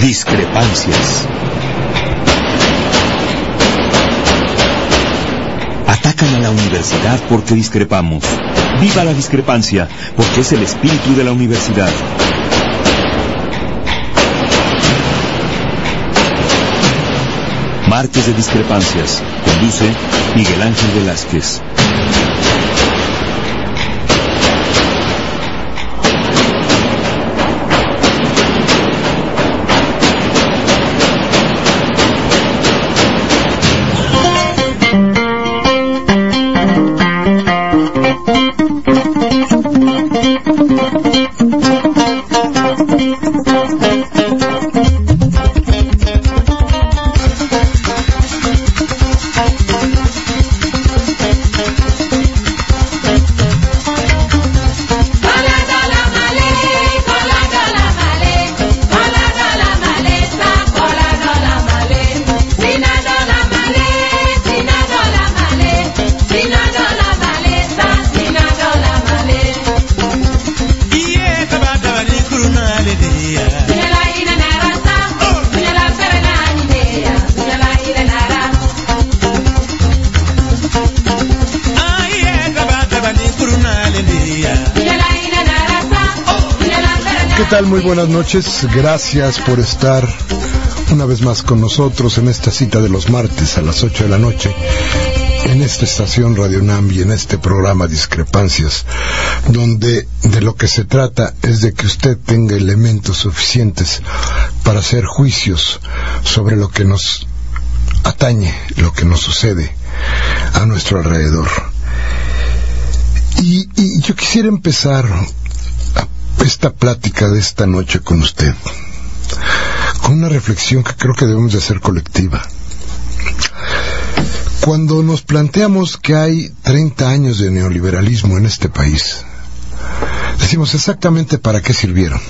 Discrepancias. Atacan a la universidad porque discrepamos. ¡Viva la discrepancia! Porque es el espíritu de la universidad. Martes de Discrepancias. Conduce Miguel Ángel Velázquez. Muy buenas noches, gracias por estar una vez más con nosotros en esta cita de los martes a las 8 de la noche en esta estación Radio UNAM y en este programa Discrepancias, donde de lo que se trata es de que usted tenga elementos suficientes para hacer juicios sobre lo que nos atañe, lo que nos sucede a nuestro alrededor. Y yo quisiera empezar esta plática de esta noche con usted con una reflexión que creo que debemos de hacer colectiva. Cuando nos planteamos que hay 30 años de neoliberalismo en este país, decimos exactamente para qué sirvieron.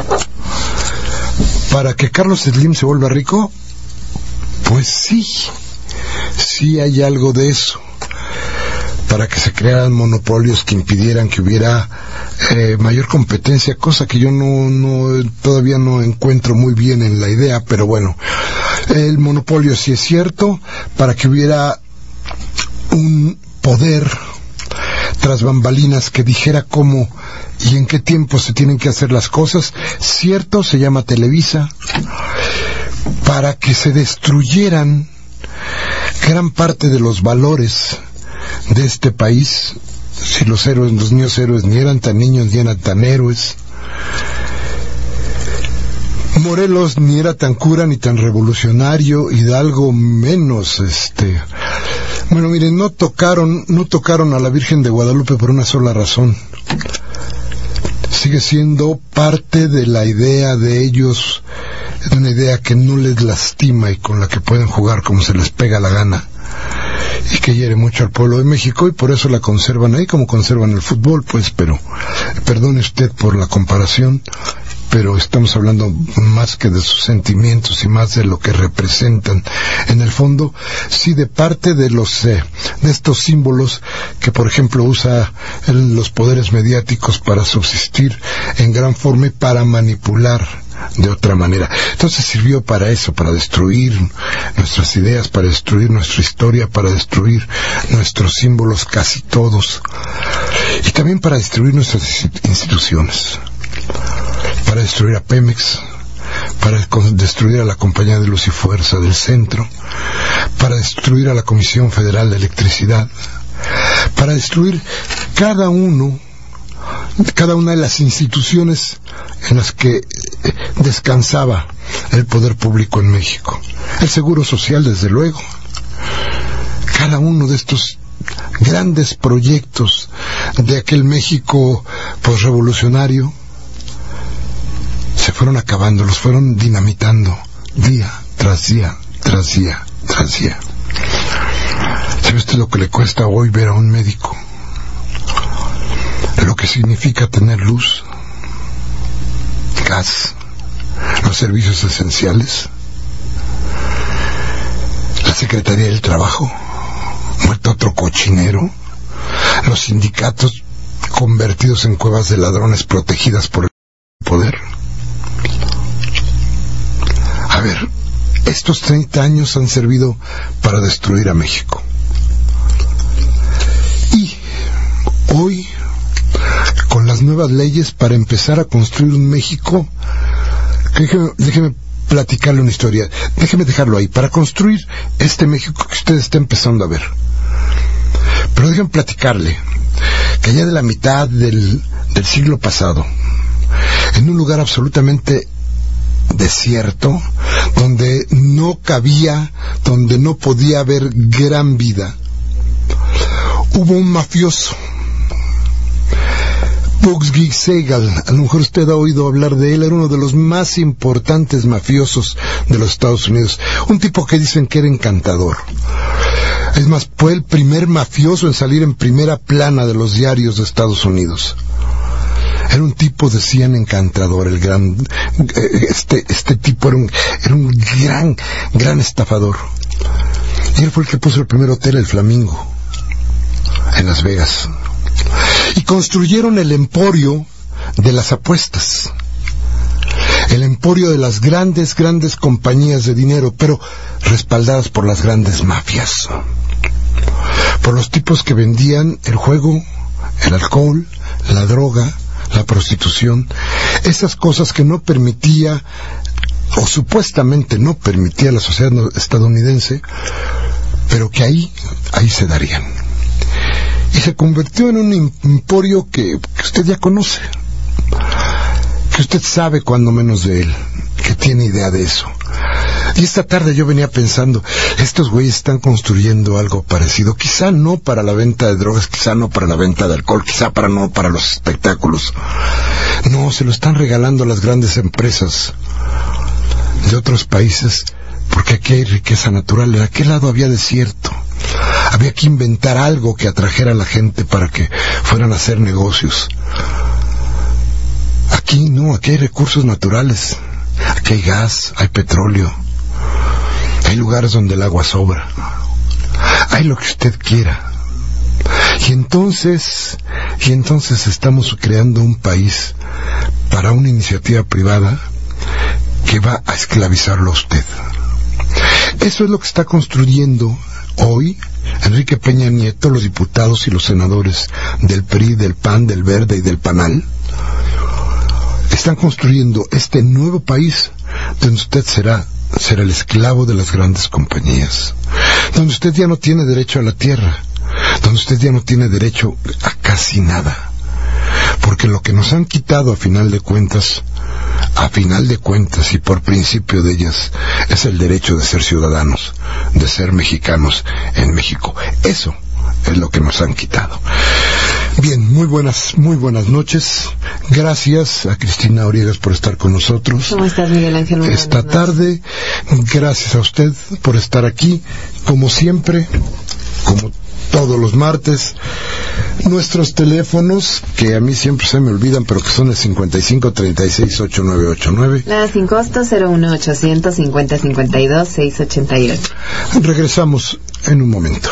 ¿Para que Carlos Slim se vuelva rico? Pues sí hay algo de eso. Para que se crearan monopolios que impidieran que hubiera mayor competencia, cosa que yo todavía no encuentro muy bien en la idea, pero bueno, el monopolio sí es cierto, para que hubiera un poder tras bambalinas que dijera cómo y en qué tiempo se tienen que hacer las cosas, cierto, se llama Televisa, para que se destruyeran gran parte de los valores de este país. Si los niños héroes ni eran tan niños ni eran tan héroes, Morelos ni era tan cura ni tan revolucionario, Hidalgo menos. Bueno, miren, no tocaron a la Virgen de Guadalupe por una sola razón. Sigue siendo parte de la idea de ellos, de una idea que no les lastima y con la que pueden jugar como se les pega la gana, y que hiere mucho al pueblo de México, y por eso la conservan ahí como conservan el fútbol, pues. Pero perdone usted por la comparación, pero estamos hablando más que de sus sentimientos y más de lo que representan en el fondo, sí, de parte de estos símbolos que, por ejemplo, usa los poderes mediáticos para subsistir en gran forma y para manipular de otra manera. Entonces sirvió para eso, para destruir nuestras ideas, para destruir nuestra historia, para destruir nuestros símbolos, casi todos, y también para destruir nuestras instituciones, para destruir a Pemex, para destruir a la Compañía de Luz y Fuerza del Centro, para destruir a la Comisión Federal de Electricidad, para destruir cada una de las instituciones en las que descansaba el poder público en México. El Seguro Social, desde luego. Cada uno de estos grandes proyectos de aquel México posrevolucionario se fueron acabando, los fueron dinamitando día tras día, tras día, tras día. ¿Sabe usted lo que le cuesta hoy ver a un médico? Lo que significa tener luz, gas, los servicios esenciales, la Secretaría del Trabajo, muerto otro cochinero, los sindicatos convertidos en cuevas de ladrones protegidas por el poder. A ver, estos 30 años han servido para destruir a México. Y hoy, con las nuevas leyes, para empezar a construir un México, déjeme platicarle una historia, déjeme dejarlo ahí, para construir este México que usted está empezando a ver. Pero déjeme platicarle que allá de la mitad del siglo pasado, en un lugar absolutamente desierto, donde no cabía, donde no podía haber gran vida, hubo un mafioso, Bugsy Siegel. A lo mejor usted ha oído hablar de él. Era uno de los más importantes mafiosos de los Estados Unidos, un tipo que dicen que era encantador. Es más, fue el primer mafioso en salir en primera plana de los diarios de Estados Unidos. Era un tipo, decían, encantador. El gran este tipo era un gran estafador. Y él fue el que puso el primer hotel, el Flamingo, en Las Vegas. Y construyeron el emporio de las apuestas, el emporio de las grandes compañías de dinero, pero respaldadas por las grandes mafias, por los tipos que vendían el juego, el alcohol, la droga, la prostitución, esas cosas que no permitía, o supuestamente no permitía la sociedad estadounidense, pero que ahí se darían. Y se convirtió en un emporio que usted ya conoce, que usted sabe cuando menos de él, que tiene idea de eso. Y esta tarde yo venía pensando, estos güeyes están construyendo algo parecido, quizá no para la venta de drogas, quizá no para la venta de alcohol, quizá no para los espectáculos. No, se lo están regalando a las grandes empresas de otros países, porque aquí hay riqueza natural. En aquel lado había desierto. Había que inventar algo que atrajera a la gente para que fueran a hacer negocios. Aquí no, aquí hay recursos naturales. Aquí hay gas, hay petróleo. Hay lugares donde el agua sobra. Hay lo que usted quiera. Y entonces estamos creando un país para una iniciativa privada que va a esclavizarlo a usted. Eso es lo que está construyendo hoy Enrique Peña Nieto, los diputados y los senadores del PRI, del PAN, del Verde y del PANAL. Están construyendo este nuevo país donde usted será el esclavo de las grandes compañías, donde usted ya no tiene derecho a la tierra, donde usted ya no tiene derecho a casi nada, porque lo que nos han quitado a final de cuentas y por principio de ellas, es el derecho de ser ciudadanos, de ser mexicanos en México. Eso es lo que nos han quitado. Bien, muy buenas noches. Gracias a Cristina Oriegas por estar con nosotros. ¿Cómo estás, Miguel Ángel? Esta tarde. Gracias a usted por estar aquí, como siempre, como todos los martes. Nuestros teléfonos, que a mí siempre se me olvidan, pero que son el 55368989. Nada sin costo, 01800 5052 688. Regresamos en un momento.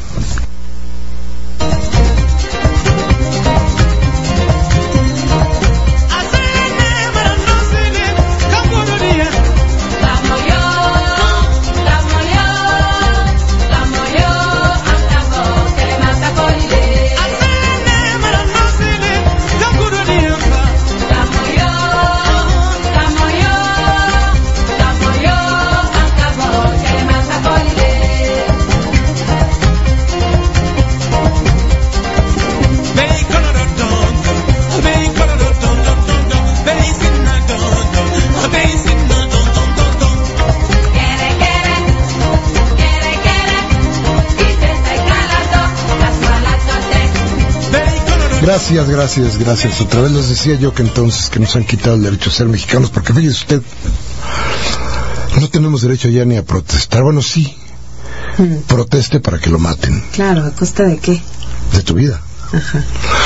Gracias. Otra vez les decía yo que entonces que nos han quitado el derecho a ser mexicanos, porque fíjese usted, no tenemos derecho ya ni a protestar. Bueno, sí, proteste para que lo maten. Claro, ¿a costa de qué? De tu vida. Ajá.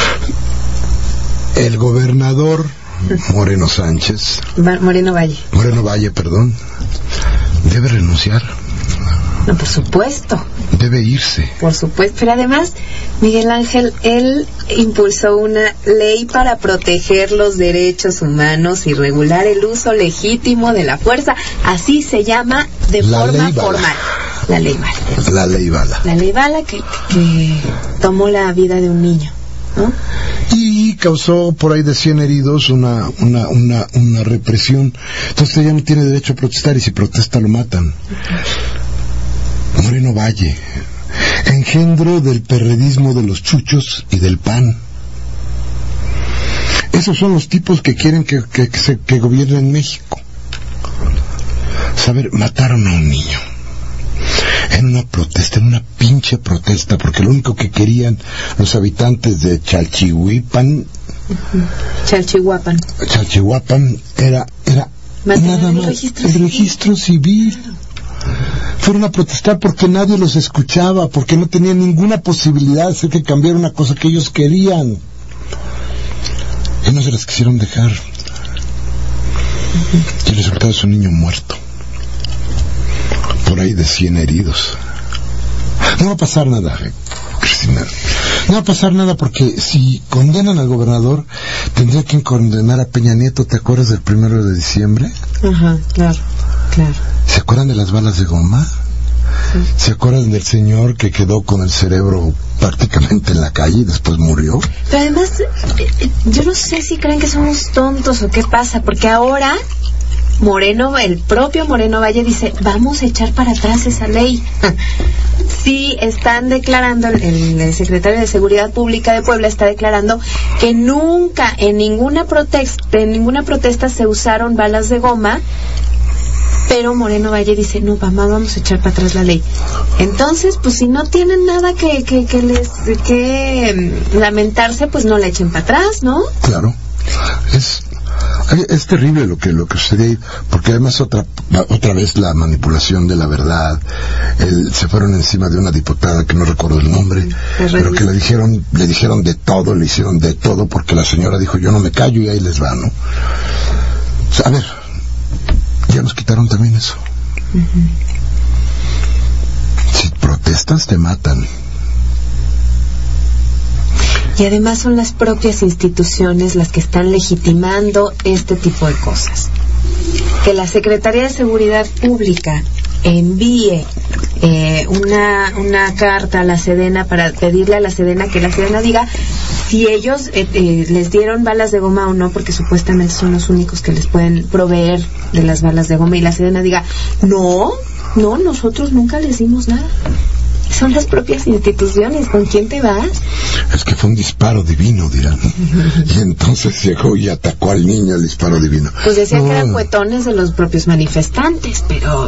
El gobernador Moreno Valle, debe renunciar. No, por supuesto. Debe irse. Por supuesto, pero además, Miguel Ángel, él impulsó una ley para proteger los derechos humanos y regular el uso legítimo de la fuerza. Así se llama de forma formal. La ley Bala. La ley Bala. La ley Bala que tomó la vida de un niño, ¿no? Y causó por ahí de 100 heridos una represión. Entonces ella no tiene derecho a protestar y si protesta lo matan. Moreno Valle, engendro del perredismo de los chuchos y del PAN. Esos son los tipos que quieren que gobiernen México. Saber, mataron a un niño en una protesta, en una pinche protesta, porque lo único que querían los habitantes de Chalchihuapan era nada más el registro civil. Fueron a protestar porque nadie los escuchaba, porque no tenían ninguna posibilidad de hacer que cambiara una cosa que ellos querían. Y no se las quisieron dejar. Y el resultado es un niño muerto. Por ahí de 100 heridos. No va a pasar nada, Cristina. No va a pasar nada porque si condenan al gobernador, tendría que condenar a Peña Nieto. ¿Te acuerdas del 1 de diciembre? Ajá, claro. ¿Se acuerdan de las balas de goma? Sí. ¿Se acuerdan del señor que quedó con el cerebro prácticamente en la calle y después murió? Pero además, yo no sé si creen que somos tontos o qué pasa, porque ahora el propio Moreno Valle dice, vamos a echar para atrás esa ley. Sí, están declarando, el secretario de Seguridad Pública de Puebla está declarando que nunca en ninguna protesta se usaron balas de goma. Pero Moreno Valle dice, no, mamá, vamos a echar para atrás la ley. Entonces, pues si no tienen nada que lamentarse, pues no la echen para atrás, ¿no? Claro. Es terrible lo que sucede ahí, porque además otra vez la manipulación de la verdad. Se fueron encima de una diputada que no recuerdo el nombre, pero que le dijeron de todo, le hicieron de todo, porque la señora dijo, yo no me callo, y ahí les va, ¿no? O sea, a ver, ya nos quitaron también eso. Si protestas te matan. Y además son las propias instituciones las que están legitimando este tipo de cosas. Que la Secretaría de Seguridad Pública envíe una carta a la Sedena para pedirle a la Sedena que la Sedena diga si ellos les dieron balas de goma o no, porque supuestamente son los únicos que les pueden proveer de las balas de goma, y la Sedena diga, no, nosotros nunca les dimos nada. Son las propias instituciones. ¿Con quién te vas? Es que fue un disparo divino, dirán. Y entonces llegó y atacó al niño, el disparo divino. Pues decía que eran cuetones de los propios manifestantes, pero...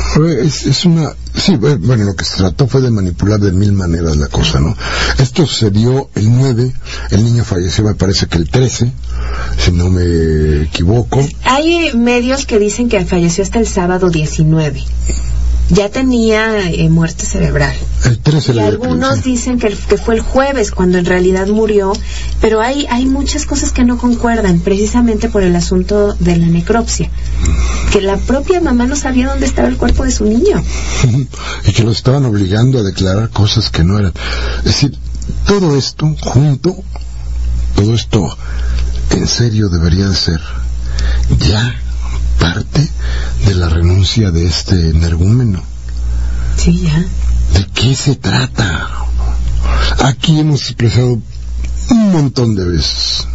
Sí, bueno, lo que se trató fue de manipular de 1000 maneras la cosa, ¿no? Esto sucedió el 9, el niño falleció, me parece que el 13, si no me equivoco. Hay medios que dicen que falleció hasta el sábado 19. Ya tenía muerte cerebral. El 13 y algunos dicen que fue el jueves cuando en realidad murió, pero hay muchas cosas que no concuerdan, precisamente por el asunto de la necropsia, que la propia mamá no sabía dónde estaba el cuerpo de su niño y que lo estaban obligando a declarar cosas que no eran. Es decir, todo esto junto, todo esto en serio debería de ser ya parte de la renuncia de este energúmeno. Sí, ya. ¿De qué se trata? Aquí hemos expresado un montón de veces.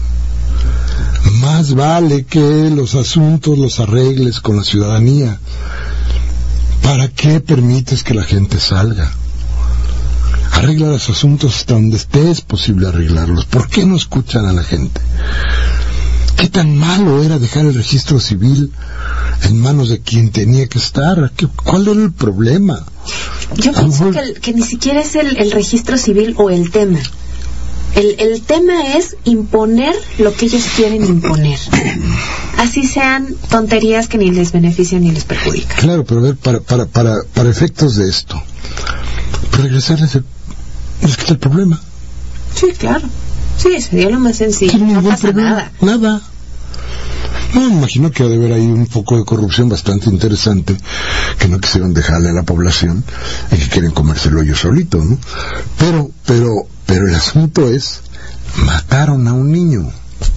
Más vale que los asuntos los arregles con la ciudadanía. ¿Para qué permites que la gente salga? Arregla los asuntos hasta donde es posible arreglarlos. ¿Por qué no escuchan a la gente? ¿Qué tan malo era dejar el registro civil en manos de quien tenía que estar? ¿Cuál era el problema? Yo pienso que ni siquiera es el registro civil o el tema. El tema es imponer lo que ellos quieren imponer. Así sean tonterías que ni les benefician ni les perjudican. Claro, pero a ver, para efectos de esto, para regresarles es que está el problema. Sí, claro. Sí, sería lo más sencillo. No pasa nada. No, me imagino que ha de haber ahí un poco de corrupción bastante interesante que no quisieron dejarle a la población y que quieren comérselo ellos solitos, ¿no? Pero el asunto es, mataron a un niño.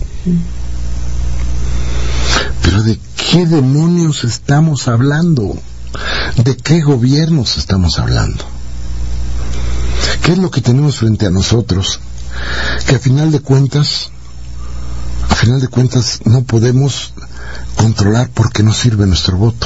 Pero ¿de qué demonios estamos hablando? ¿De qué gobiernos estamos hablando? ¿Qué es lo que tenemos frente a nosotros? Que a final de cuentas no podemos controlar porque no sirve nuestro voto.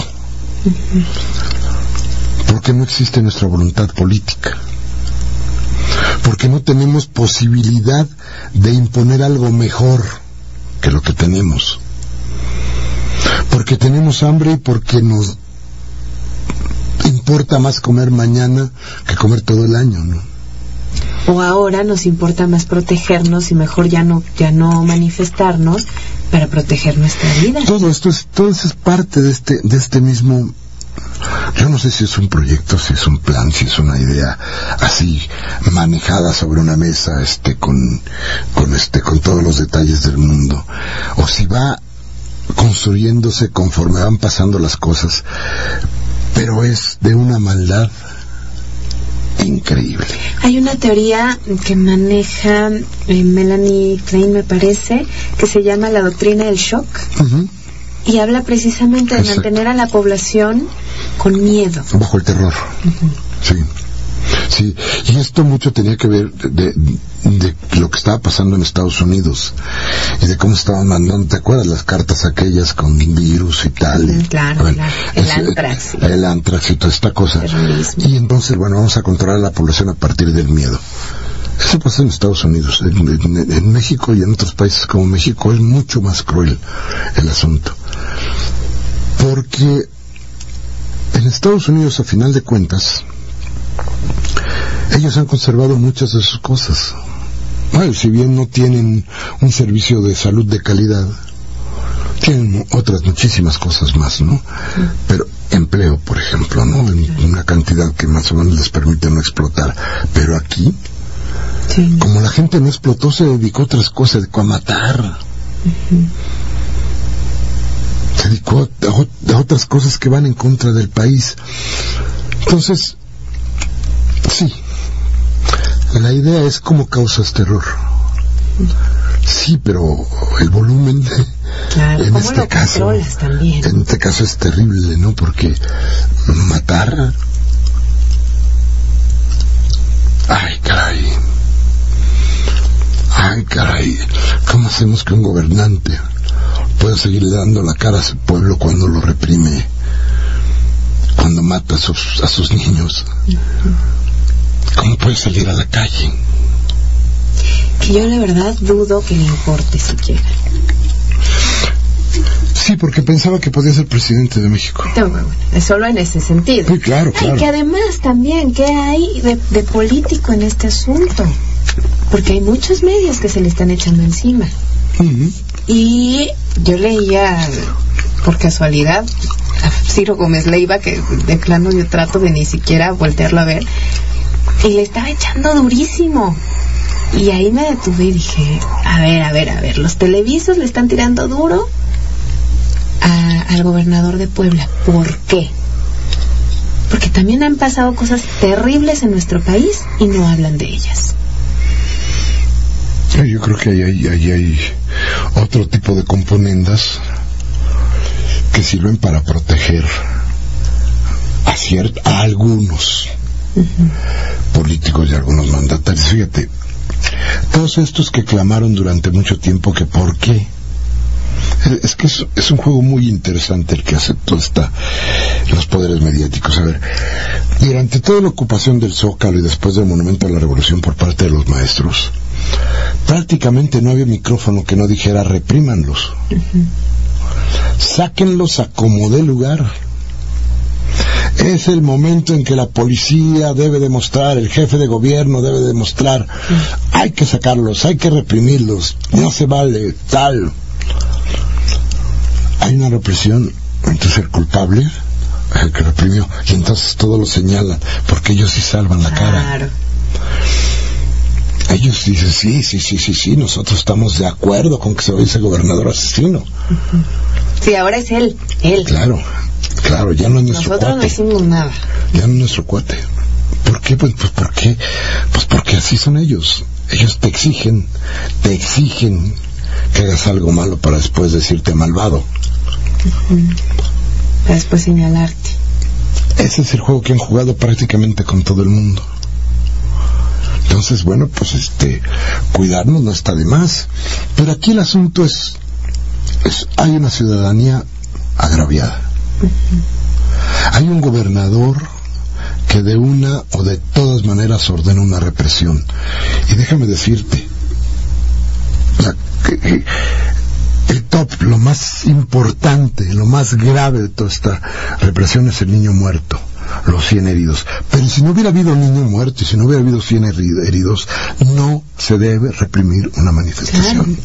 Porque no existe nuestra voluntad política. Porque no tenemos posibilidad de imponer algo mejor que lo que tenemos. Porque tenemos hambre y porque nos importa más comer mañana que comer todo el año, ¿no? O ahora nos importa más protegernos y mejor ya no manifestarnos para proteger nuestra vida. Todo eso es parte de este mismo. Yo no sé si es un proyecto, si es un plan, si es una idea así manejada sobre una mesa, con todos los detalles del mundo, o si va construyéndose conforme van pasando las cosas, pero es de una maldad increíble. Hay una teoría que maneja Melanie Klein, me parece, que se llama la doctrina del shock. Y habla precisamente de mantener a la población con miedo. Bajo el terror. Sí, y esto mucho tenía que ver de lo que estaba pasando en Estados Unidos y de cómo estaban mandando, ¿te acuerdas? Las cartas aquellas con virus y tal. Claro, bueno, el antrax. El antrax y toda esta cosa. Terrorismo. Y entonces, vamos a controlar a la población a partir del miedo. Eso pasa en Estados Unidos. En México y en otros países como México es mucho más cruel el asunto. Porque en Estados Unidos, a final de cuentas, ellos han conservado muchas de sus cosas. Bueno, si bien no tienen un servicio de salud de calidad, tienen otras muchísimas cosas más, ¿no? Pero empleo, por ejemplo, ¿no? Una cantidad que más o menos les permite no explotar. Pero aquí, como la gente no explotó, se dedicó a otras cosas, se dedicó a matar. Se dedicó a otras cosas que van en contra del país. Entonces, sí, la idea es cómo causas terror. Sí, pero el volumen, claro, en este caso es terrible, ¿no? Porque matar, ay caray, ¿cómo hacemos que un gobernante pueda seguirle dando la cara a su pueblo cuando lo reprime, cuando mata a sus niños? ¿Cómo puede salir a la calle? Que yo la verdad dudo que le importe siquiera. Sí, porque pensaba que podía ser presidente de México. No, bueno, es solo en ese sentido. Sí, claro. Y que además también, ¿qué hay de político en este asunto? Porque hay muchos medios que se le están echando encima. Y yo leía, por casualidad, a Ciro Gómez Leiva, que de plano yo trato de ni siquiera voltearlo a ver, y le estaba echando durísimo. Y ahí me detuve y dije, a ver, los televisos le están tirando duro al gobernador de Puebla. ¿Por qué? Porque también han pasado cosas terribles en nuestro país y no hablan de ellas. Yo creo que ahí hay otro tipo de componendas que sirven para proteger a algunos políticos y algunos mandatarios. Fíjate, todos estos que clamaron durante mucho tiempo que por qué. Es que es un juego muy interesante el que hace los poderes mediáticos. A ver, durante toda la ocupación del Zócalo y después del Monumento a la Revolución por parte de los maestros, prácticamente no había micrófono que no dijera reprímanlos. Sáquenlos a como dé lugar. Es el momento en que la policía debe demostrar, el jefe de gobierno debe demostrar, hay que sacarlos, hay que reprimirlos, no se vale, tal. Hay una represión, entonces el culpable, el que reprimió, y entonces todos lo señalan, porque ellos sí salvan la cara. Ellos dicen, sí, nosotros estamos de acuerdo con que se vaya ese gobernador asesino. Sí, ahora es él. Claro, ya no es nuestro Nosotros cuate. no hicimos nada. Ya no es nuestro cuate. ¿Por qué? Pues ¿por qué? Pues porque así son ellos. Ellos te exigen que hagas algo malo para después decirte malvado. Para después señalarte. Ese es el juego que han jugado prácticamente con todo el mundo. Entonces, bueno, pues cuidarnos no está de más. Pero aquí el asunto es hay una ciudadanía agraviada. Hay un gobernador que de una o de todas maneras ordena una represión. Y déjame decirte, el top, lo más importante, lo más grave de toda esta represión es el niño muerto, los 100 heridos. Pero si no hubiera habido niño muerto y si no hubiera habido 100 heridos, no se debe reprimir una manifestación.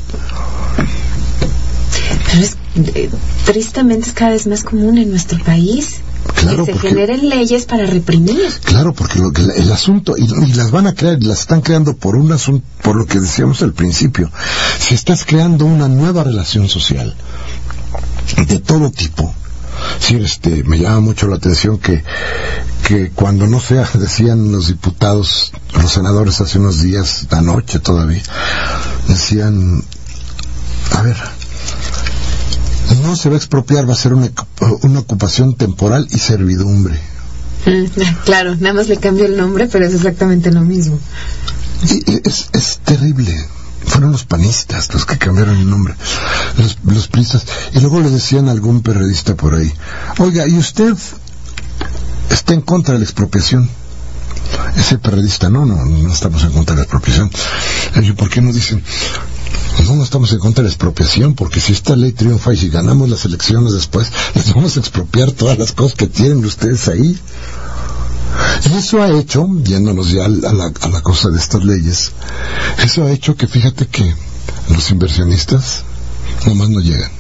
Pero tristemente es cada vez más común en nuestro país. Claro, que se generen leyes para reprimir. Claro, porque el asunto, y las van a crear, y las están creando por un asunto, por lo que decíamos al principio. Si estás creando una nueva relación social de todo tipo, sí, me llama mucho la atención que cuando no sea, decían los diputados, los senadores hace unos días, anoche todavía, decían, a ver, no se va a expropiar, va a ser una ocupación temporal y servidumbre. Claro, nada más le cambio el nombre, pero es exactamente lo mismo. Y es terrible. Fueron los panistas los que cambiaron el nombre, los priistas. Y luego le decían a algún periodista por ahí, oiga, ¿y usted está en contra de la expropiación? Ese periodista, no estamos en contra de la expropiación. Y ¿por qué no dicen? No estamos en contra de la expropiación, porque si esta ley triunfa y si ganamos las elecciones después, les vamos a expropiar todas las cosas que tienen ustedes ahí. Y eso ha hecho, yéndonos ya a la cosa de estas leyes, eso ha hecho que, fíjate que los inversionistas nomás no llegan.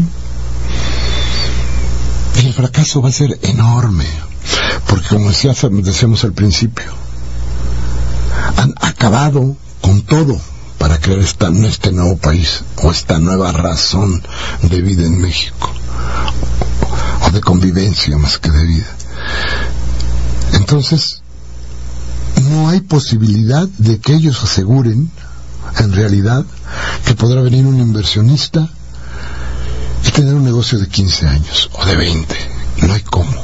Y el fracaso va a ser enorme, porque como decíamos al principio, han acabado con todo para crear este nuevo país, o esta nueva razón de vida en México, o de convivencia más que de vida. Entonces, no hay posibilidad de que ellos aseguren, en realidad, que podrá venir un inversionista y tener un negocio de 15 años, o de 20. No hay cómo.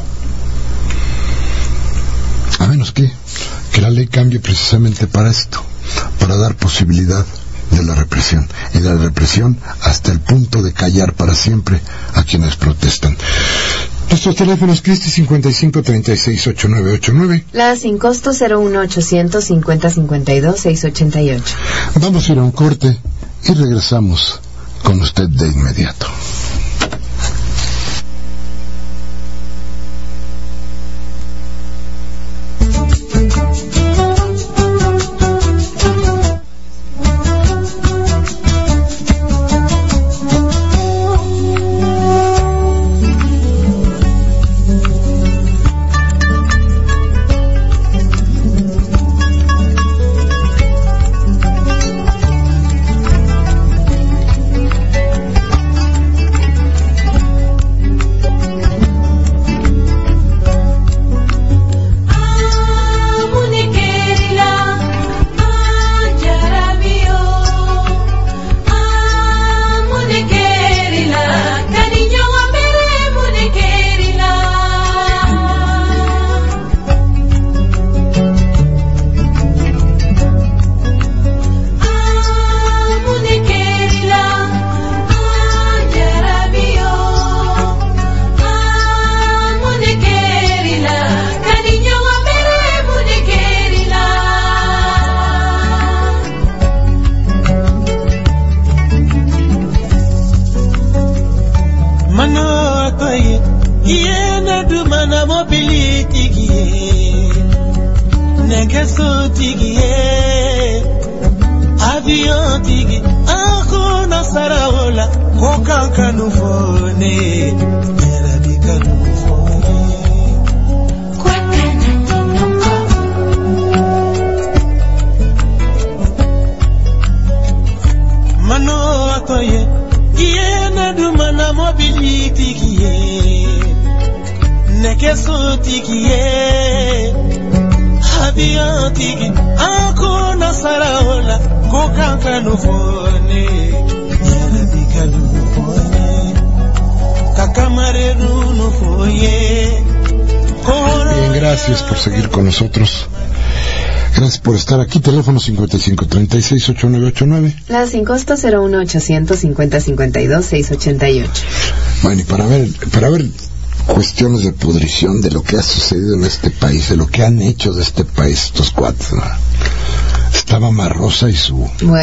A menos que la ley cambie precisamente para esto, para dar posibilidad de la represión, y de la represión hasta el punto de callar para siempre a quienes protestan. Nuestros teléfonos, Cristi, 55368989. La sin costo 01800 5052 688. Vamos a ir a un corte y regresamos con usted de inmediato. Yesu tikiye Habia tiki Ako nasaraola Kukanka nufone Yerebika nufone Kakamareru nufoye. Bien, gracias por seguir con nosotros. Gracias por estar aquí. Teléfono 5536-8989. La sin costo 01800-5052-688. Bueno, y para ver cuestiones de pudrición de lo que ha sucedido en este país, de lo que han hecho de este país estos cuates, ¿no? Estaba Mamá Rosa y su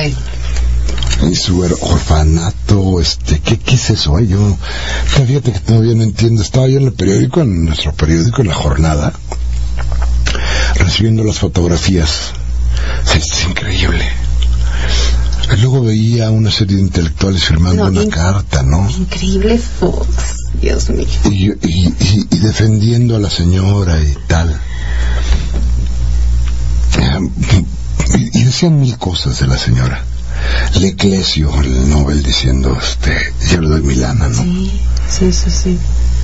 orfanato. ¿Qué es eso? Yo fíjate que todavía no entiendo. Estaba yo en el periódico, en nuestro periódico, en La Jornada, recibiendo las fotografías. Es increíble. Y luego veía una serie de intelectuales firmando una carta, ¿no? Increíble Fox, Dios mío. Y defendiendo a la señora y tal. Y decían mil cosas de la señora. Leclesio, el Nobel, diciendo, yo le doy mi lana, ¿no? Sí.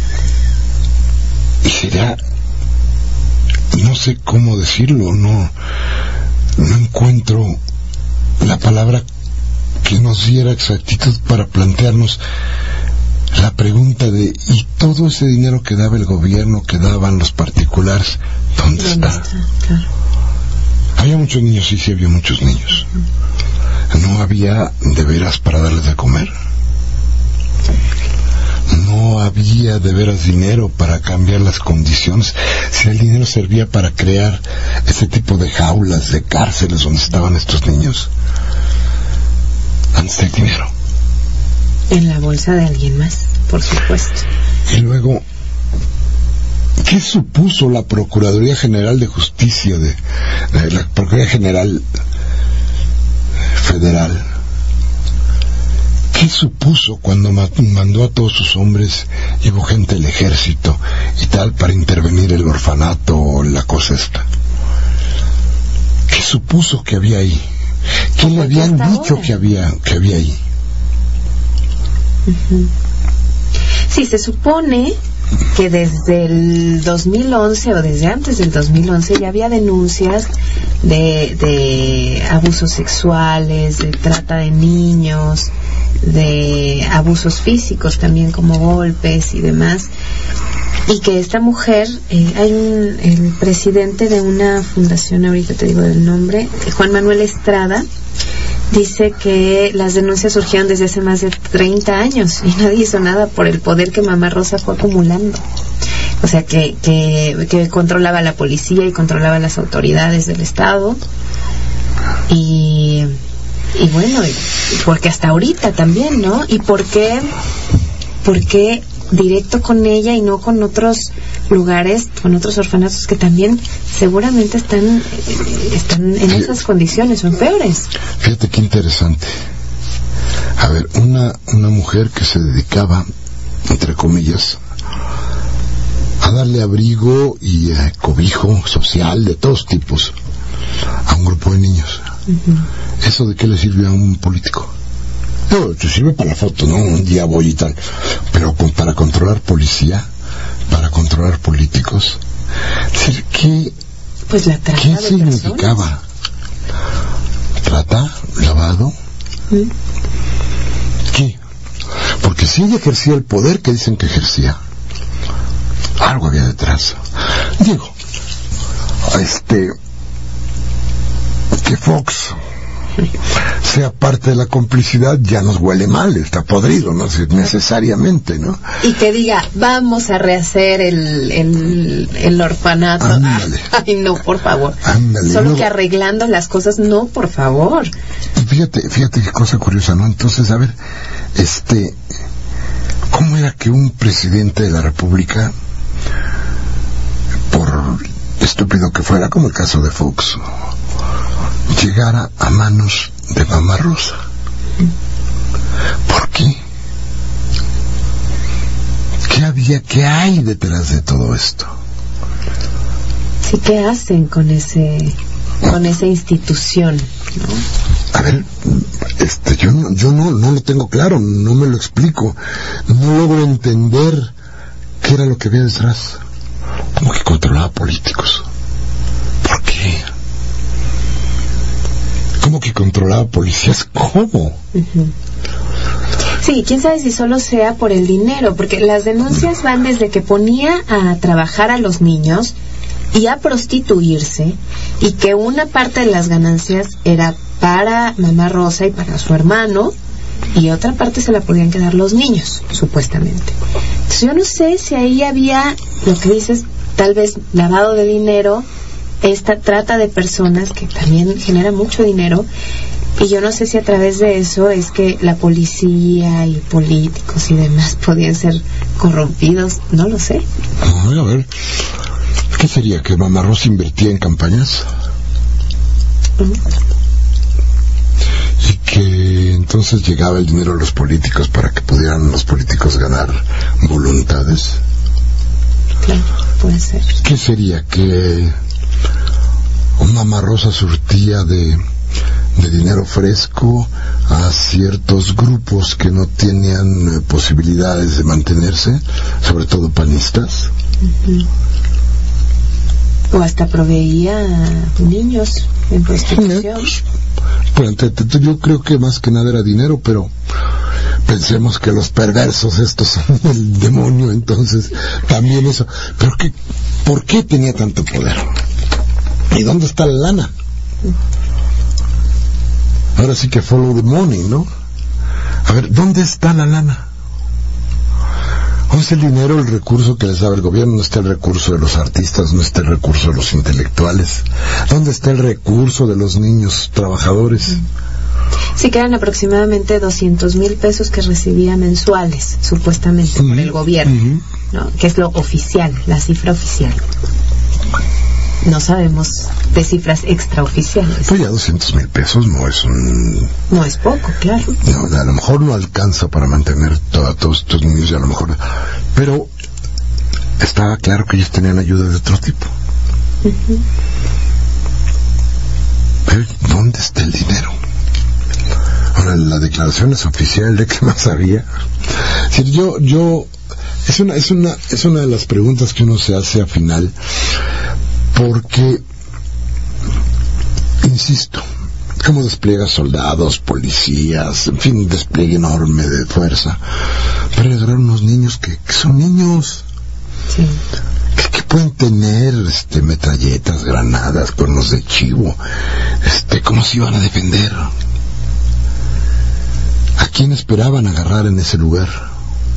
Y será, no sé cómo decirlo, no encuentro la palabra que nos diera exactitud para plantearnos la pregunta de, ¿y todo ese dinero que daba el gobierno, que daban los particulares, dónde está? Claro. Había muchos niños, sí había muchos niños. No había de veras para darles de comer. No había de veras dinero para cambiar las condiciones. Si el dinero servía para crear ese tipo de jaulas, de cárceles donde estaban estos niños, antes del dinero. En la bolsa de alguien más, por supuesto. Y luego, ¿qué supuso la Procuraduría General de Justicia, de la Procuraduría General Federal? ¿Qué supuso cuando mandó a todos sus hombres, llevó gente del ejército y tal para intervenir el orfanato o la cosa esta? ¿Qué supuso que había ahí? ¿Qué le habían dicho que había ahí? Sí, se supone que desde el 2011 o desde antes del 2011 ya había denuncias de abusos sexuales, de trata de niños, de abusos físicos también como golpes y demás, y que esta mujer, el presidente de una fundación, ahorita te digo el nombre, Juan Manuel Estrada, dice que las denuncias surgieron desde hace más de 30 años y nadie hizo nada por el poder que Mamá Rosa fue acumulando. O sea, que controlaba a la policía y controlaba a las autoridades del Estado. Y bueno, porque hasta ahorita también, ¿no? ¿Y por qué directo con ella y no con otros lugares, con otros orfanatos que también seguramente están en esas condiciones o en peores? Fíjate qué interesante. A ver, una mujer que se dedicaba, entre comillas, a darle abrigo y cobijo social de todos tipos a un grupo de niños. ¿Eso de qué le sirve a un político? No, te sirve para la foto, ¿no? Un día voy y tal. Pero para controlar policía, para controlar políticos. ¿Qué significaba? ¿Trata? ¿Lavado? ¿Qué? Porque si ella ejercía el poder que dicen que ejercía, algo había detrás. Digo, que Fox sea parte de la complicidad ya nos huele mal, está podrido, no necesariamente, ¿no? Y que diga, vamos a rehacer el orfanato. Ándale. Ay, no, por favor. Ándale. Solo luego, que arreglando las cosas, no, por favor. Fíjate qué cosa curiosa, ¿no? Entonces, a ver, ¿cómo era que un presidente de la República, por estúpido que fuera, como el caso de Fox, llegara a manos de Mamá Rosa? ¿Por qué? ¿Qué hay detrás de todo esto? Sí, ¿qué hacen con esa institución, ¿no? A ver, yo no lo tengo claro, no me lo explico, no logro entender qué era lo que había detrás. como que controlaba políticos. ¿Por qué? ¿Cómo que controlaba policías? ¿Cómo? Sí, quién sabe si solo sea por el dinero, porque las denuncias van desde que ponía a trabajar a los niños y a prostituirse, y que una parte de las ganancias era para Mamá Rosa y para su hermano, y otra parte se la podían quedar los niños, supuestamente. Entonces yo no sé si ahí había, lo que dices, tal vez lavado de dinero, esta trata de personas que también genera mucho dinero, y yo no sé si a través de eso es que la policía y políticos y demás podían ser corrompidos, no lo sé. Ay, a ver, ¿qué sería? ¿Que Mamá Rosa invertía en campañas? Y que entonces llegaba el dinero a los políticos para que pudieran los políticos ganar voluntades. Claro, puede ser. ¿Qué sería? ¿Que Mamá Rosa surtía de dinero fresco a ciertos grupos que no tenían posibilidades de mantenerse, sobre todo panistas? O hasta proveía a niños en prostitución. Yo creo que más que nada era dinero, pero pensemos que los perversos estos son el demonio, entonces también eso. Pero ¿por qué tenía tanto poder? ¿Y dónde está la lana? Ahora sí que follow the money, ¿no? A ver, ¿dónde está la lana? ¿Dónde está el dinero, el recurso que les daba el gobierno? ¿Dónde está el recurso de los artistas? ¿Dónde está el recurso de los intelectuales? ¿Dónde está el recurso de los niños trabajadores? Sí, que eran aproximadamente 200,000 pesos que recibía mensuales, supuestamente, por el gobierno, ¿no? Que es lo oficial, la cifra oficial. No sabemos de cifras extraoficiales. Pues ya 200,000 pesos no es No es poco, claro. No, a lo mejor no alcanza para mantener a todos estos niños, y a lo mejor... Pero estaba claro que ellos tenían ayuda de otro tipo. Pero ¿dónde está el dinero? Ahora, la declaración es oficial, ¿de qué más había? Es decir, yo... Es una de las preguntas que uno se hace al final, porque, insisto, cómo despliega soldados, policías, en fin, un despliegue enorme de fuerza para agarrar unos niños que son niños, sí, que pueden tener metralletas, granadas, cuernos de chivo, ¿cómo se iban a defender? ¿A quién esperaban agarrar en ese lugar?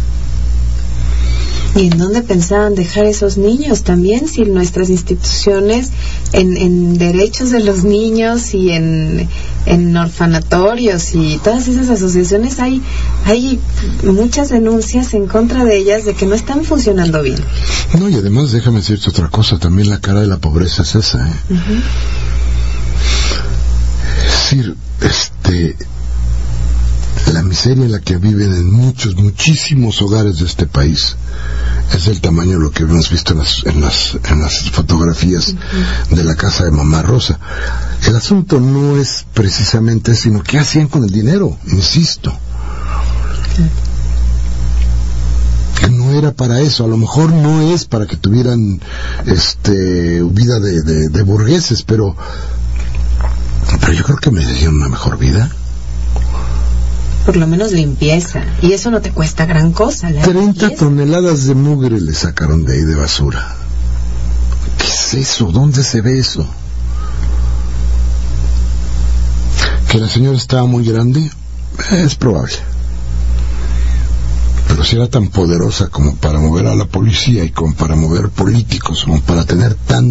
¿Y en dónde pensaban dejar esos niños también? Si nuestras instituciones en derechos de los niños y en orfanatorios y todas esas asociaciones hay muchas denuncias en contra de ellas de que no están funcionando bien. No, y además déjame decirte otra cosa, también la cara de la pobreza es esa, Es decir, la miseria en la que viven en muchísimos hogares de este país es del tamaño de lo que hemos visto en las fotografías de la casa de Mamá Rosa. El asunto no es precisamente, sino qué hacían con el dinero, insisto. Que no era para eso, a lo mejor no es para que tuvieran vida de burgueses, pero yo creo que merecían una mejor vida. Por lo menos limpieza, y eso no te cuesta gran cosa. 30 toneladas de mugre le sacaron de ahí, de basura. ¿Qué es eso? ¿Dónde se ve eso? ¿Que la señora estaba muy grande? Es probable. Pero si era tan poderosa como para mover a la policía y como para mover políticos, como para tener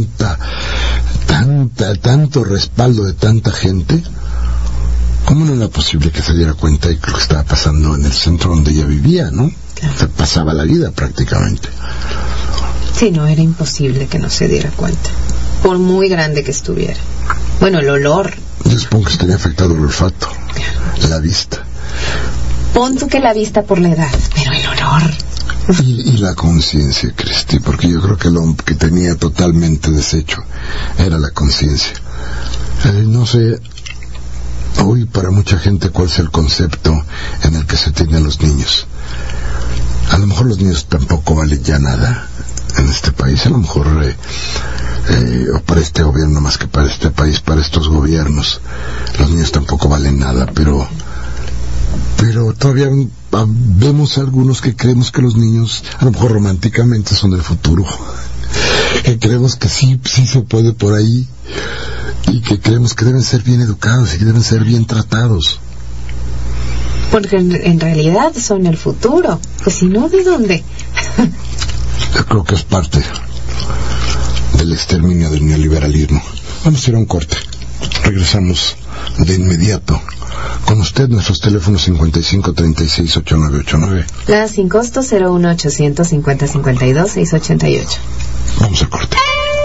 tanto respaldo de tanta gente, ¿cómo no era posible que se diera cuenta de lo que estaba pasando en el centro donde ella vivía, no? Claro. Se pasaba la vida prácticamente. Sí, no, era imposible que no se diera cuenta, por muy grande que estuviera. Bueno, el olor. Yo supongo que se tenía afectado el olfato, la vista. Pon tú que la vista por la edad, pero el olor. Y la conciencia, Cristi, porque yo creo que lo que tenía totalmente deshecho era la conciencia. No sé... Hoy para mucha gente cuál es el concepto en el que se tienen los niños. A lo mejor los niños tampoco valen ya nada. en este país, a lo mejor o para este gobierno más que para este país, para estos gobiernos los niños tampoco valen nada, pero todavía vemos algunos que creemos que los niños, a lo mejor románticamente, son del futuro, que creemos que sí se puede por ahí, y que creemos que deben ser bien educados y que deben ser bien tratados. Porque en realidad son el futuro. Pues si no, ¿de dónde? Yo creo que es parte del exterminio del neoliberalismo. Vamos a ir a un corte. Regresamos de inmediato. Con usted, nuestros teléfonos 5536-8989. La sin costo 01800-5052-688. Vamos al corte.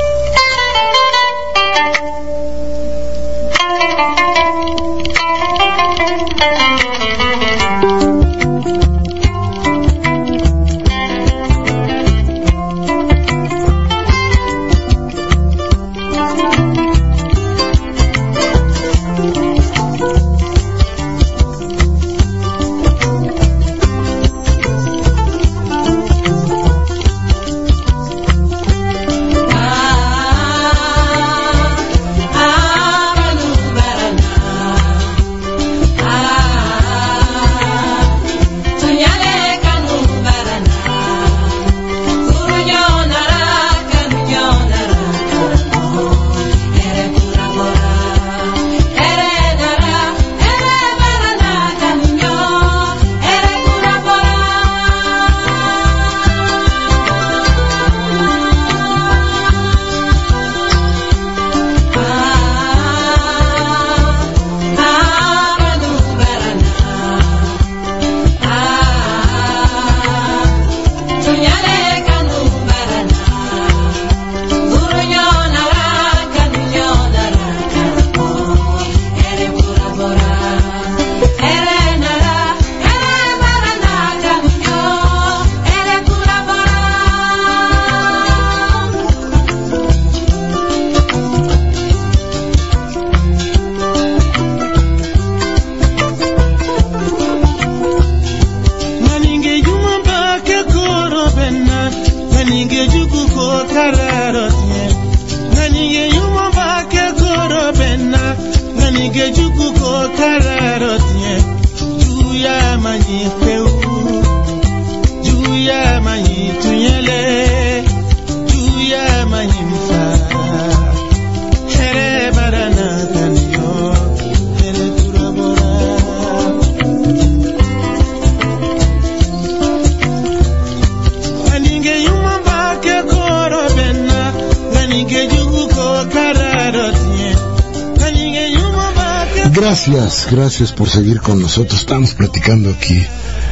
Gracias por seguir con nosotros. Estamos platicando aquí,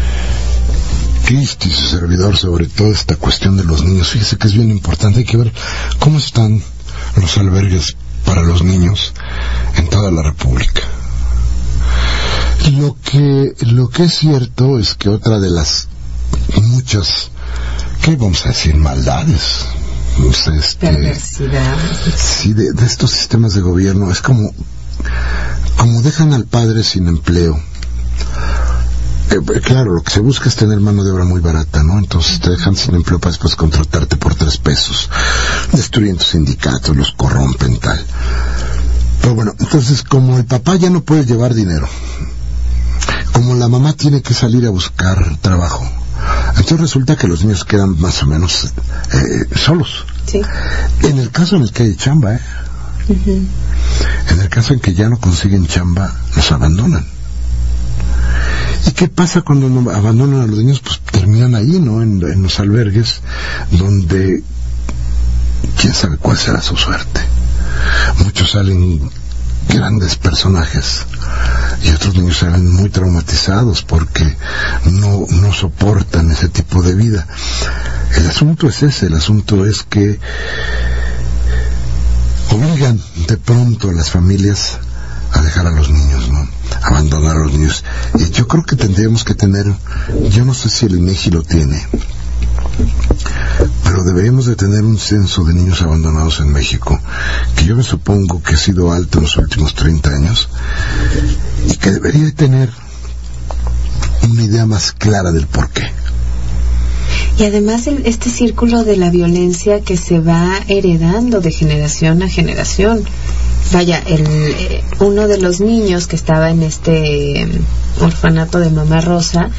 Cristo y su servidor, sobre toda esta cuestión de los niños. Fíjese que es bien importante. Hay que ver cómo están los albergues para los niños en toda la República. Lo que es cierto es que otra de las muchas, ¿qué vamos a decir? Maldades, perversidades, sí, de estos sistemas de gobierno, es como dejan al padre sin empleo. Claro, lo que se busca es tener mano de obra muy barata, ¿no? Entonces te dejan sin empleo para después contratarte por 3 pesos. Destruyen tus sindicatos, los corrompen, tal. Pero bueno, entonces como el papá ya no puede llevar dinero, como la mamá tiene que salir a buscar trabajo, entonces resulta que los niños quedan más o menos solos. Sí. En el caso en el que hay chamba, Uh-huh. En el caso en que ya no consiguen chamba, los abandonan. ¿Y qué pasa cuando abandonan a los niños? Pues terminan ahí, ¿no? En los albergues, donde quién sabe cuál será su suerte. Muchos salen grandes personajes y otros niños salen muy traumatizados porque no soportan ese tipo de vida. El asunto es ese, el asunto es que obligan de pronto a las familias a dejar a los niños, ¿no? Abandonar a los niños. Y yo creo que tendríamos que tener, yo no sé si el INEGI lo tiene, pero deberíamos de tener un censo de niños abandonados en México, que yo me supongo que ha sido alto en los últimos 30 años, y que debería tener una idea más clara del porqué. Y además este círculo de la violencia que se va heredando de generación a generación. Vaya, uno de los niños que estaba en este orfanato de Mamá Rosa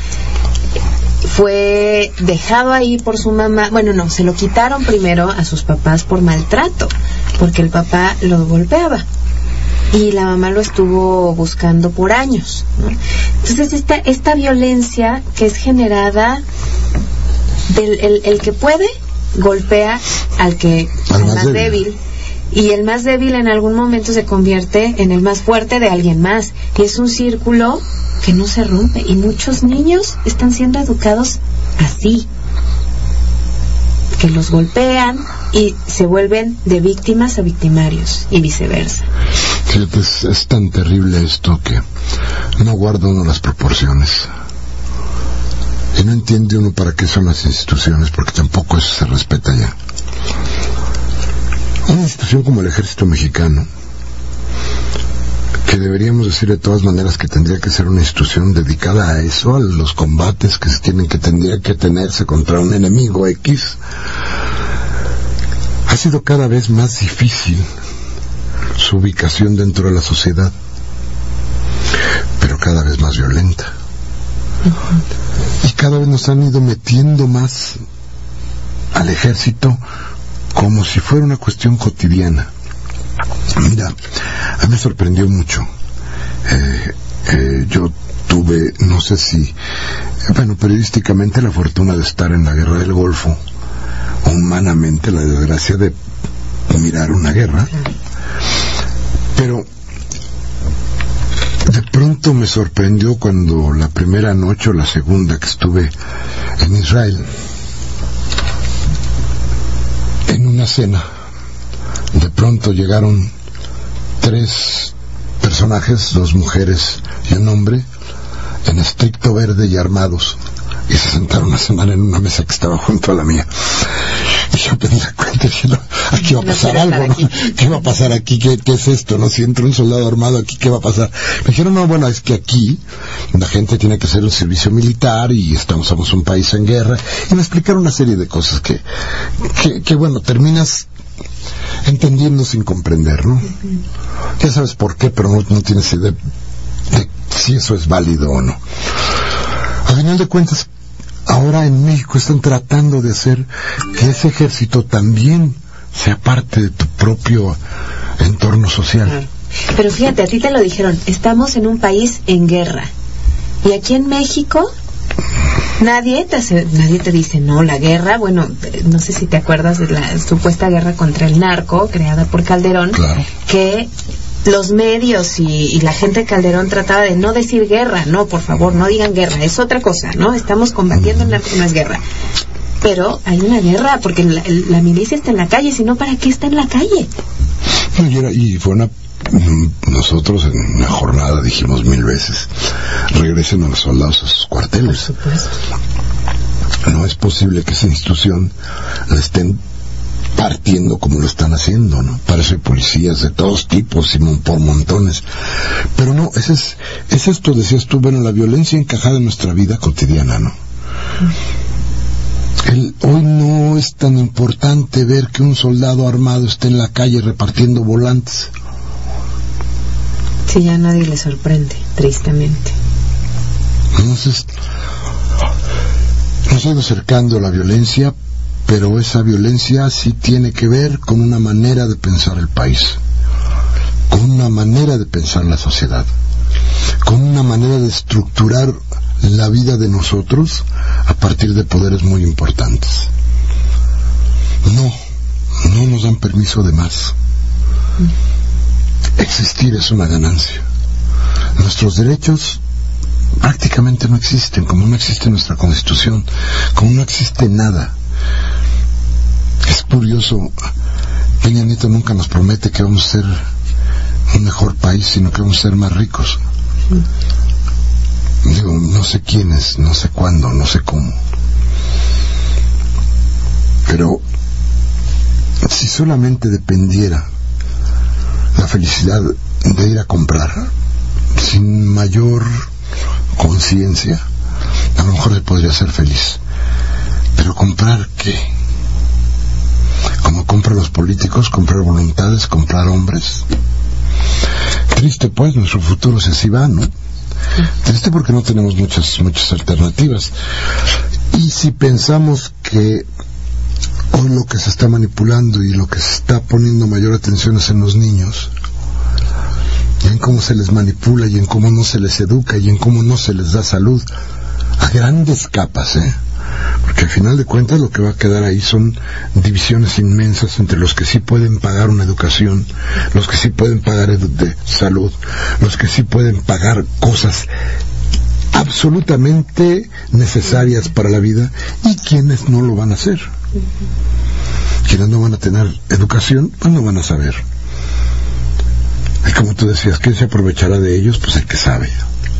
fue dejado ahí por su mamá. Bueno, no, se lo quitaron primero a sus papás por maltrato, porque el papá lo golpeaba y la mamá lo estuvo buscando por años, ¿no? Entonces esta violencia que es generada el que puede golpea al más débil, y el más débil en algún momento se convierte en el más fuerte de alguien más, y es un círculo que no se rompe, y muchos niños están siendo educados así, que los golpean y se vuelven de víctimas a victimarios y viceversa. Fíjate, es tan terrible esto que no guarda uno las proporciones. Y no entiende uno para qué son las instituciones, porque tampoco eso se respeta ya. Una institución como el Ejército Mexicano, que deberíamos decir de todas maneras que tendría que ser una institución dedicada a eso, a los combates que tendría que tenerse contra un enemigo X, ha sido cada vez más difícil su ubicación dentro de la sociedad, pero cada vez más violenta. Y cada vez nos han ido metiendo más al ejército como si fuera una cuestión cotidiana. Mira, a mí me sorprendió mucho. Yo tuve, no sé si, periodísticamente la fortuna de estar en la guerra del Golfo, humanamente la desgracia de mirar una guerra, pero de pronto me sorprendió cuando la primera noche o la segunda que estuve en Israel, en una cena, de pronto llegaron 3 personajes, 2 mujeres y un hombre, en estricto verde y armados, y se sentaron a cenar en una mesa que estaba junto a la mía. Y yo me di cuenta diciendo, aquí va a pasar algo, ¿no? ¿Qué va a pasar aquí? ¿Qué es esto? ¿No? Si entra un soldado armado aquí, ¿qué va a pasar? Me dijeron, no, bueno, es que aquí la gente tiene que hacer un servicio militar y somos un país en guerra. Y me explicaron una serie de cosas que terminas entendiendo sin comprender, ¿no? Ya sabes por qué, pero no tienes idea de si eso es válido o no. A final de cuentas, ahora en México están tratando de hacer que ese ejército también sea parte de tu propio entorno social. Pero fíjate, a ti te lo dijeron, estamos en un país en guerra. Y aquí en México nadie te dice, no, la guerra, bueno, no sé si te acuerdas de la supuesta guerra contra el narco creada por Calderón, claro, que los medios y la gente de Calderón trataba de no decir guerra, no, por favor, no digan guerra, es otra cosa, ¿no? Estamos combatiendo el narco, no es guerra. Pero hay una guerra, porque la milicia está en la calle, si no, ¿para qué está en la calle? Y fue nosotros en una jornada dijimos 1000 veces, regresen a los soldados a sus cuarteles. Por supuesto. No es posible que esa institución la estén partiendo como lo están haciendo, ¿no? Parece policías de todos tipos y por montones. Pero no, es esto, decías tú, la violencia encajada en nuestra vida cotidiana, ¿no? Hoy no es tan importante ver que un soldado armado esté en la calle repartiendo volantes. Sí, ya a nadie le sorprende, tristemente. Entonces, nos ha ido acercando la violencia, pero esa violencia sí tiene que ver con una manera de pensar el país, con una manera de pensar la sociedad, con una manera de estructurar la vida de nosotros a partir de poderes muy importantes. No nos dan permiso de más. Existir es una ganancia. Nuestros derechos prácticamente no existen, como no existe nuestra Constitución, como no existe nada. Es curioso, Peña Nieto nunca nos promete que vamos a ser un mejor país, sino que vamos a ser más ricos. Digo, no sé quiénes, no sé cuándo, no sé cómo. Pero si solamente dependiera la felicidad de ir a comprar sin mayor conciencia, a lo mejor se podría ser feliz. Pero ¿comprar qué? Como compran los políticos, comprar voluntades, comprar hombres. Triste pues, nuestro futuro se así va, ¿no? Triste porque no tenemos muchas alternativas. Y si pensamos que hoy lo que se está manipulando y lo que se está poniendo mayor atención es en los niños, y en cómo se les manipula, y en cómo no se les educa, y en cómo no se les da salud, a grandes capas, porque al final de cuentas lo que va a quedar ahí son divisiones inmensas entre los que sí pueden pagar una educación, los que sí pueden pagar de salud, los que sí pueden pagar cosas absolutamente necesarias para la vida, y quienes no lo van a hacer. Quienes no van a tener educación, pues no van a saber. Y como tú decías, ¿quién se aprovechará de ellos? Pues el que sabe.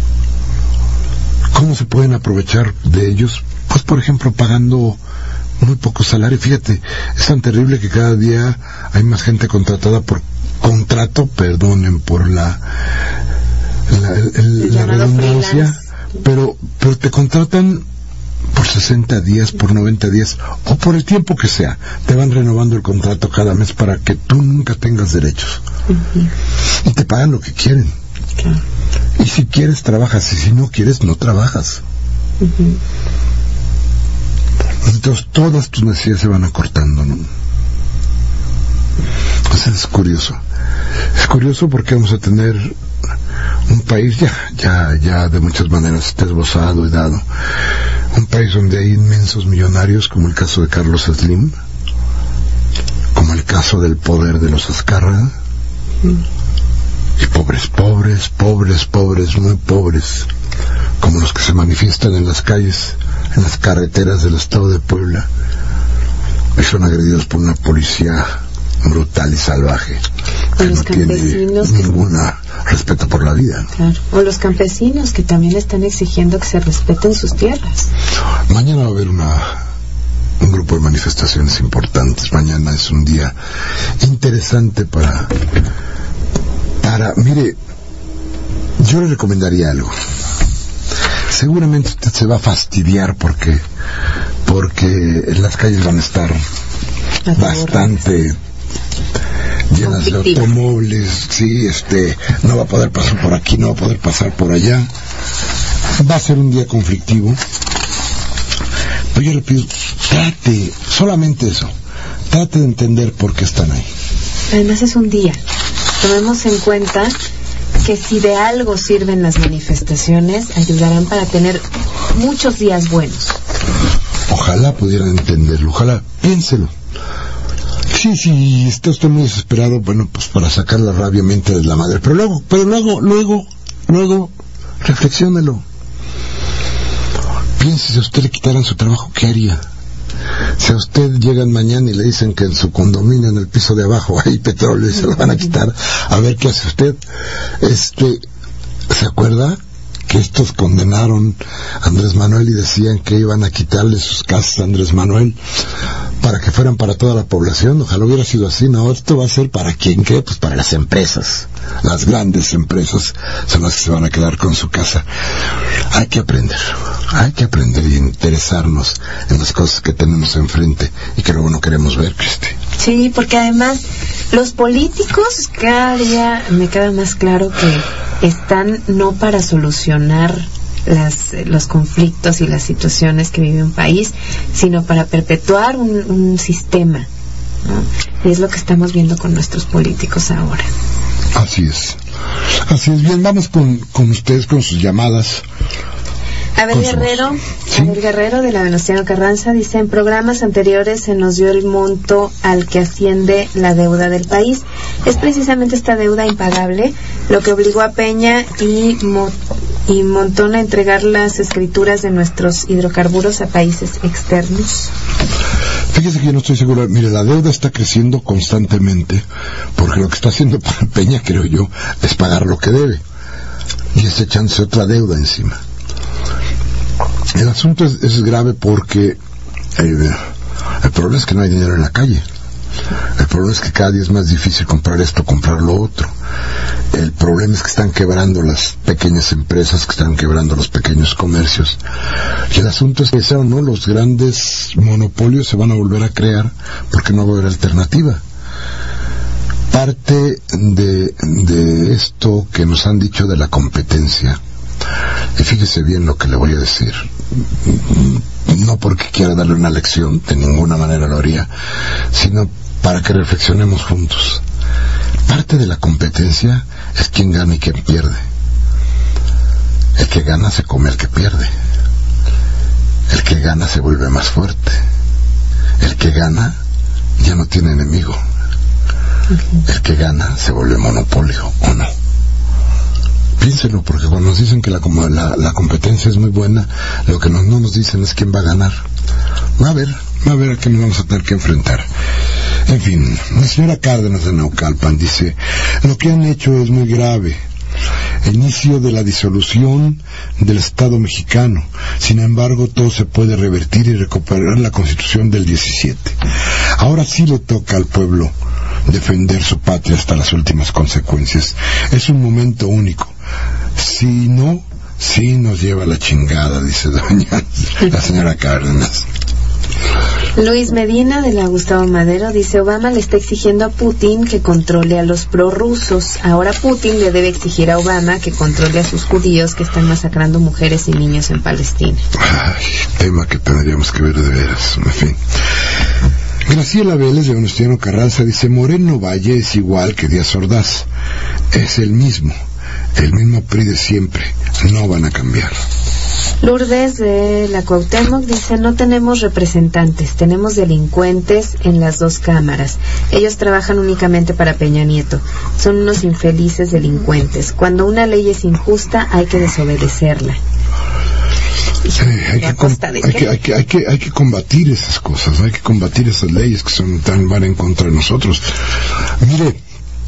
¿Cómo se pueden aprovechar de ellos? Pues por ejemplo pagando muy poco salario. Fíjate, es tan terrible que cada día hay más gente contratada por contrato, perdonen por la redundancia, pero te contratan por 60 días, por 90 días, o por el tiempo que sea. Te van renovando el contrato cada mes para que tú nunca tengas derechos. Y te pagan lo que quieren. Y si quieres, trabajas, y si no quieres, no trabajas. Entonces todas tus necesidades se van acortando, ¿no? Entonces es curioso. Es curioso porque vamos a tener un país ya de muchas maneras está esbozado y dado. Un país donde hay inmensos millonarios, como el caso de Carlos Slim, como el caso del poder de los Azcárraga, y pobres, muy pobres, como los que se manifiestan en las calles, en las carreteras del estado de Puebla, y son agredidos por una policía brutal y salvaje, que no tiene ningún respeto por la vida. Claro. O los campesinos que también están exigiendo que se respeten sus tierras. Mañana va a haber un grupo de manifestaciones importantes. Mañana es un día interesante para mire, yo le recomendaría algo. Seguramente usted se va a fastidiar porque las calles van a estar bastante llenas de automóviles, sí, no va a poder pasar por aquí, no va a poder pasar por allá. Va a ser un día conflictivo. Pero yo le pido, solamente eso, trate de entender por qué están ahí. Además es un día. Tomemos en cuenta que si de algo sirven las manifestaciones, ayudarán para tener muchos días buenos. Ojalá pudieran entenderlo, ojalá, piénselo. Sí, está usted muy desesperado, bueno, pues para sacar la rabia mente de la madre, pero luego, reflexiónelo. Piense, si a usted le quitaran su trabajo, ¿qué haría? Si a usted llegan mañana y le dicen que en su condominio, en el piso de abajo, hay petróleo y se lo van a quitar, a ver qué hace usted. ¿Se acuerda que estos condenaron a Andrés Manuel y decían que iban a quitarle sus casas a Andrés Manuel para que fueran para toda la población? Ojalá hubiera sido así. No, esto va a ser para quién, ¿qué? Pues para las empresas. Las grandes empresas son las que se van a quedar con su casa. Hay que aprender y interesarnos en las cosas que tenemos enfrente y que luego no queremos ver, Cristi. Sí, porque además los políticos cada día me queda más claro que están no para solucionar los conflictos y las situaciones que vive un país, sino para perpetuar un sistema, ¿no? Y es lo que estamos viendo con nuestros políticos ahora. Así es. Bien, vamos con ustedes, con sus llamadas. Abel Guerrero de la Venustiano Carranza dice: en programas anteriores se nos dio el monto al que asciende la deuda del país. Es precisamente esta deuda impagable lo que obligó a Peña y Montón a entregar las escrituras de nuestros hidrocarburos a países externos. Fíjese que yo no estoy seguro. Mire, la deuda está creciendo constantemente porque lo que está haciendo Peña, creo yo, es pagar lo que debe y está echándose otra deuda encima. El asunto es grave porque el problema es que no hay dinero en la calle. El problema es que cada día es más difícil comprar esto, comprar lo otro. El problema es que están quebrando las pequeñas empresas, que están quebrando los pequeños comercios. Y el asunto es que ¿no? Los grandes monopolios se van a volver a crear porque no va a haber alternativa. Parte de esto que nos han dicho de la competencia, y fíjese bien lo que le voy a decir, no porque quiera darle una lección, de ninguna manera lo haría, sino para que reflexionemos juntos. Parte de la competencia es quién gana y quién pierde. El que gana se come al que pierde. El que gana se vuelve más fuerte. El que gana ya no tiene enemigo. El que gana se vuelve monopolio, ¿o no? Piénselo, porque cuando nos dicen que la competencia es muy buena, lo que no nos dicen es quién va a ganar. Va a ver a qué nos vamos a tener que enfrentar. En fin, la señora Cárdenas de Naucalpan dice: lo que han hecho es muy grave. Inicio de la disolución del Estado mexicano. Sin embargo, todo se puede revertir y recuperar la Constitución del 17. Ahora sí le toca al pueblo defender su patria hasta las últimas consecuencias. Es un momento único. Si no, sí nos lleva la chingada, dice la señora Cárdenas. Luis Medina de la Gustavo Madero dice: Obama le está exigiendo a Putin que controle a los prorrusos. Ahora Putin le debe exigir a Obama que controle a sus judíos que están masacrando mujeres y niños en Palestina. Ay, tema que tendríamos que ver de veras. En fin. Graciela Vélez de Venustiano Carranza dice: Moreno Valle es igual que Díaz Ordaz. Es el mismo PRI de siempre. No van a cambiar. Lourdes de la Cuauhtémoc dice: no tenemos representantes, tenemos delincuentes en las dos cámaras. Ellos trabajan únicamente para Peña Nieto. Son unos infelices delincuentes. Cuando una ley es injusta, hay que desobedecerla. Hay que combatir esas cosas, hay que combatir esas leyes que van en contra de nosotros. Mire,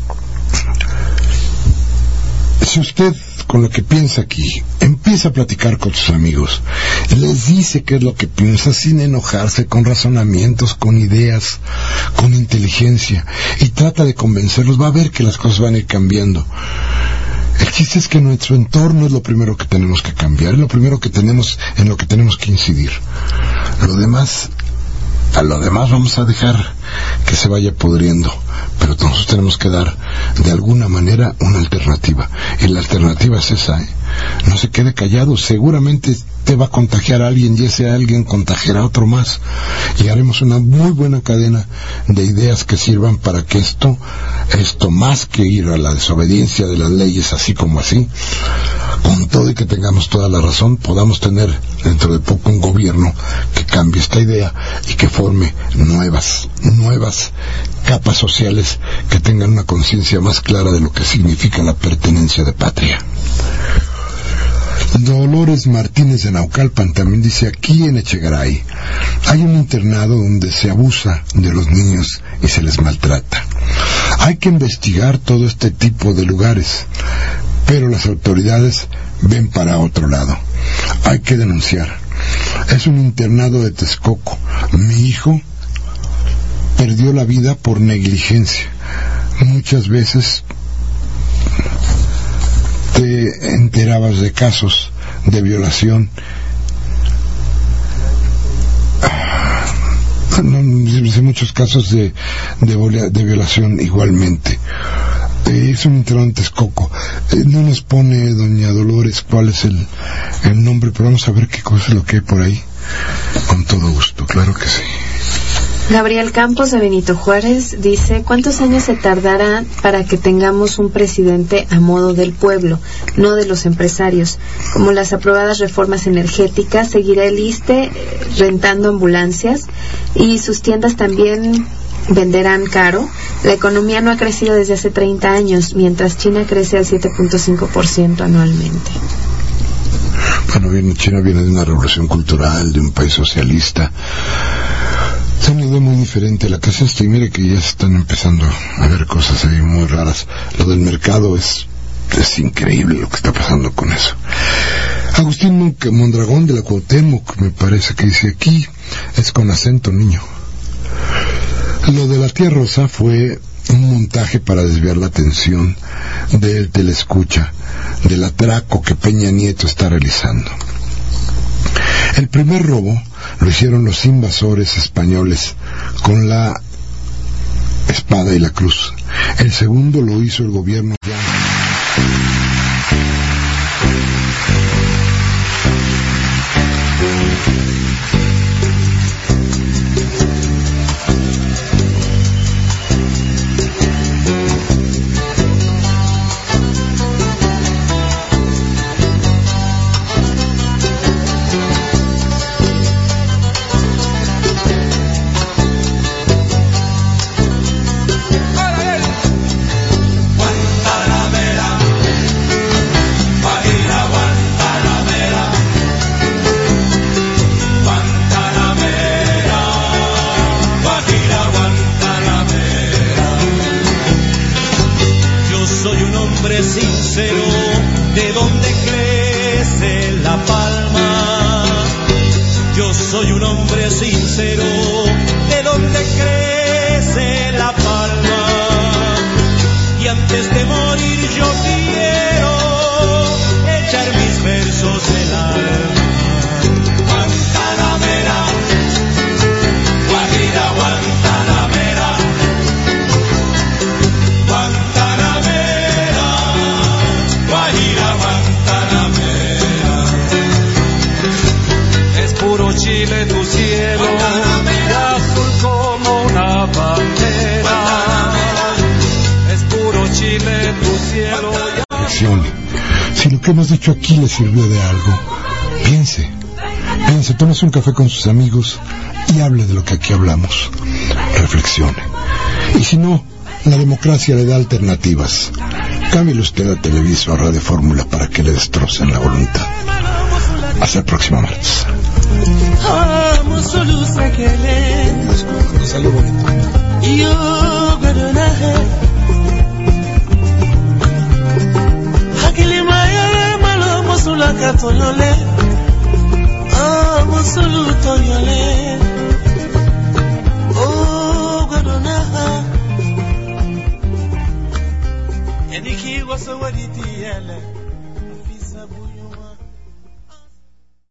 si usted, con lo que piensa aquí, empieza a platicar con sus amigos, les dice qué es lo que piensa sin enojarse, con razonamientos, con ideas, con inteligencia, y trata de convencerlos, va a ver que las cosas van a ir cambiando. El chiste es que nuestro entorno es lo primero que tenemos que cambiar, es lo primero que tenemos, en lo que tenemos que incidir. A lo demás vamos a dejar que se vaya pudriendo, pero nosotros tenemos que dar de alguna manera una alternativa, y la alternativa es esa, No se quede callado, seguramente te va a contagiar a alguien y ese alguien contagiará a otro más, y haremos una muy buena cadena de ideas que sirvan para que esto más que ir a la desobediencia de las leyes así como así, con todo y que tengamos toda la razón, podamos tener dentro de poco un gobierno que cambie esta idea y que forme nuevas capas sociales que tengan una conciencia más clara de lo que significa la pertenencia de patria. Dolores Martínez de Naucalpan también dice: aquí en Echegaray hay un internado donde se abusa de los niños y se les maltrata. Hay que investigar todo este tipo de lugares, pero las autoridades ven para otro lado. Hay que denunciar. Es un internado de Texcoco. Mi hijo perdió la vida por negligencia. Muchas veces te enterabas de casos de violación. Muchos casos de violación igualmente. Es un internado en Texcoco. No nos pone doña Dolores cuál es el nombre, pero vamos a ver qué cosa es lo que hay por ahí. Con todo gusto, claro que sí. Gabriel Campos de Benito Juárez dice: ¿cuántos años se tardará para que tengamos un presidente a modo del pueblo, no de los empresarios? Como las aprobadas reformas energéticas, seguirá el ISSSTE rentando ambulancias y sus tiendas también venderán caro. La economía no ha crecido desde hace 30 años, mientras China crece al 7.5% anualmente. Bueno, China viene de una revolución cultural, de un país socialista. Es una idea muy diferente a la que es esta, y mire que ya están empezando a ver cosas ahí muy raras. Lo del mercado es increíble lo que está pasando con eso. Agustín Mondragón de la Cuauhtémoc, me parece que dice: aquí es con acento, niño. Lo de la tía Rosa fue un montaje para desviar la atención del telescucha del atraco que Peña Nieto está realizando. El primer robo lo hicieron los invasores españoles con la espada y la cruz. El segundo lo hizo el gobierno ya. Si lo que hemos dicho aquí le sirvió de algo, piense, tómese un café con sus amigos y hable de lo que aquí hablamos. Reflexione. Y si no, la democracia le da alternativas. Cámbiale usted a Televisa o a Radio Fórmula para que le destrocen la voluntad. Hasta el próximo martes. Salió bonito. Katolole, musulu toyole, godona, eniki wasawadi tiyele, fisabu.